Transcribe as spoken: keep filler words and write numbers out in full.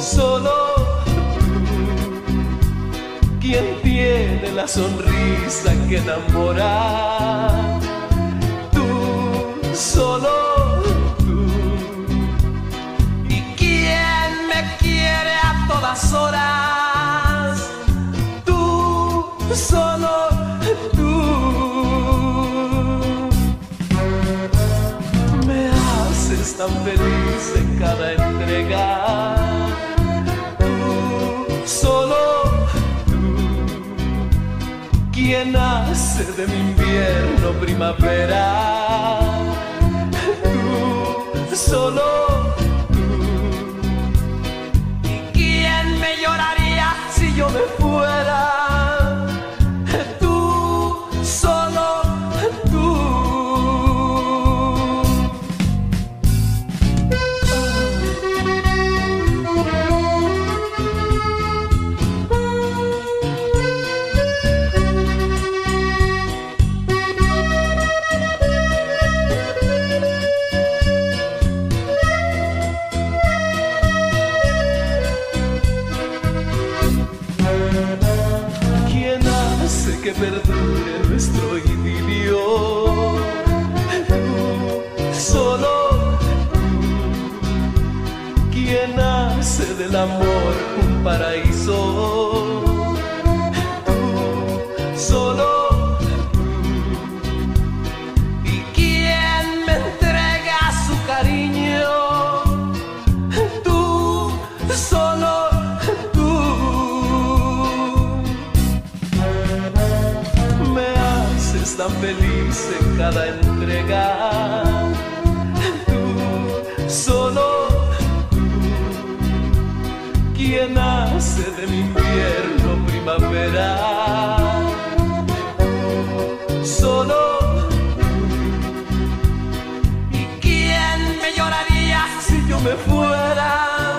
solo tú, quien tiene la sonrisa que enamora. Tú, solo tú, y quien me quiere a todas horas. Tú, solo tú, me haces tan feliz en cada entrega. Tú, solo tú, quien hace de mi invierno primavera. Tú, solo tú, y quien me lloraría si yo me fuera. Que perdure nuestro idilio. Tú, solo tú, quien hace del amor un paraíso. Tú, solo tú, y quien me entrega su cariño. Tú, solo tan feliz en cada entrega. Tú, solo tú, quien hace de mi invierno primavera. Tú, solo tú, y quien me lloraría si yo me fuera.